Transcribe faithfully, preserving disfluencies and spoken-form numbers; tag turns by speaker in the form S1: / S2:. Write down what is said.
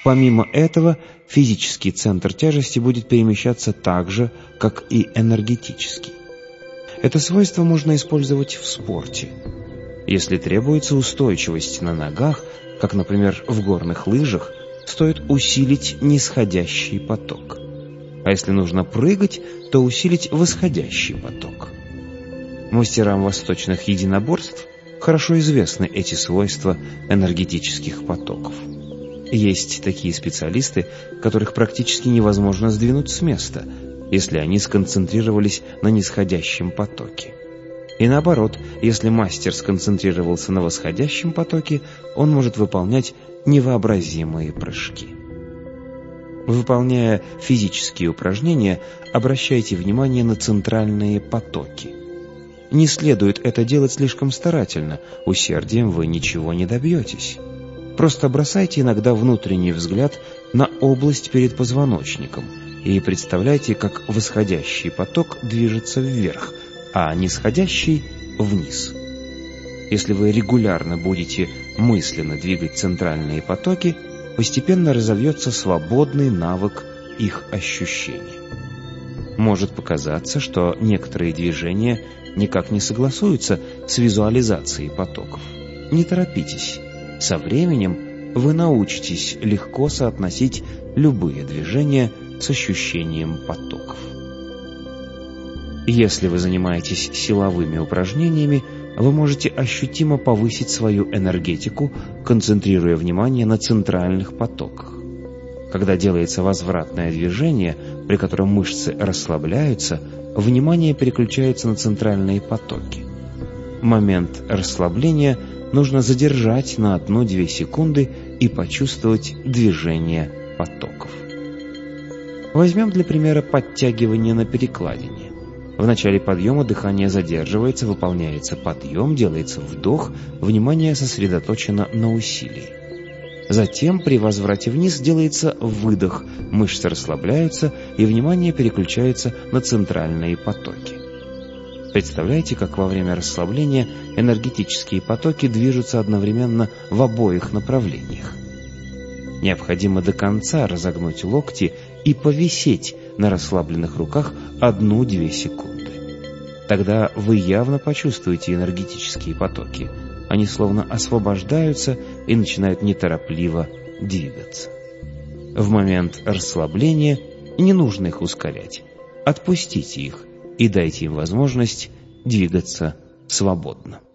S1: Помимо этого, физический центр тяжести будет перемещаться так же, как и энергетический. Это свойство можно использовать в спорте. Если требуется устойчивость на ногах, как, например, в горных лыжах, стоит усилить нисходящий поток. А если нужно прыгать, то усилить восходящий поток. Мастерам восточных единоборств хорошо известны эти свойства энергетических потоков. Есть такие специалисты, которых практически невозможно сдвинуть с места, если они сконцентрировались на нисходящем потоке. И наоборот, если мастер сконцентрировался на восходящем потоке, он может выполнять невообразимые прыжки. Выполняя физические упражнения, обращайте внимание на центральные потоки. Не следует это делать слишком старательно, усердием вы ничего не добьетесь. Просто бросайте иногда внутренний взгляд на область перед позвоночником и представляйте, как восходящий поток движется вверх, а нисходящий — вниз. Если вы регулярно будете мысленно двигать центральные потоки, постепенно разовьется свободный навык их ощущения. Может показаться, что некоторые движения никак не согласуются с визуализацией потоков. Не торопитесь. Со временем вы научитесь легко соотносить любые движения с ощущением потоков. Если вы занимаетесь силовыми упражнениями, вы можете ощутимо повысить свою энергетику, концентрируя внимание на центральных потоках. Когда делается возвратное движение, при котором мышцы расслабляются, внимание переключается на центральные потоки. Момент расслабления нужно задержать на одну-две секунды и почувствовать движение потоков. Возьмем для примера подтягивание на перекладине. В начале подъема дыхание задерживается, выполняется подъем, делается вдох, внимание сосредоточено на усилии. Затем при возврате вниз делается выдох, мышцы расслабляются и внимание переключается на центральные потоки. Представляете, как во время расслабления энергетические потоки движутся одновременно в обоих направлениях. Необходимо до конца разогнуть локти и повисеть на расслабленных руках одну-две секунды. Тогда вы явно почувствуете энергетические потоки. Они словно освобождаются и начинают неторопливо двигаться. В момент расслабления не нужно их ускорять. Отпустите их и дайте им возможность двигаться свободно.